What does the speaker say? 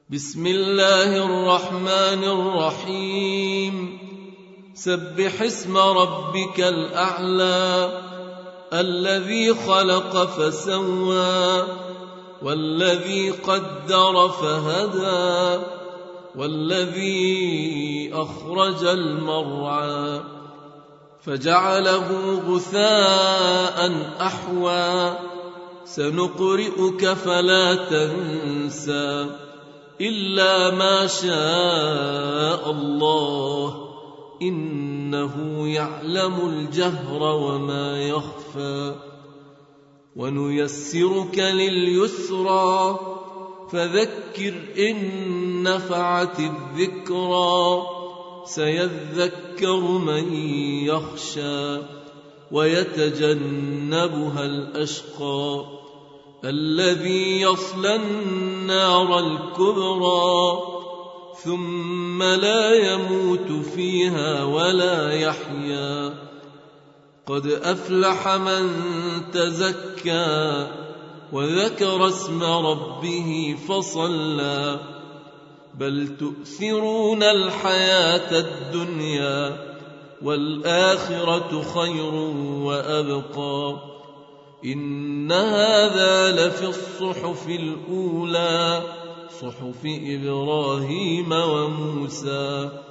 بسم الله الرحمن الرحيم سبح اسم ربك الأعلى الذي خلق فسوى والذي قدر فهدى والذي أخرج المرعى فجعله غثاء أحوى سنقرئك فلا تنسى إلا ما شاء الله إنه يعلم الجهر وما يخفى ونيسرك لليسرى فذكر إن نفعت الذكرى سيذكر من يخشى ويتجنبها الأشقى الذي يصلى النار الكبرى ثم لا يموت فيها ولا يحيا قد أفلح من تزكى وذكر اسم ربه فصلى بل تؤثرون الحياة الدنيا والآخرة خير وأبقى إن هذا لفي الصحف الأولى صحف إبراهيم وموسى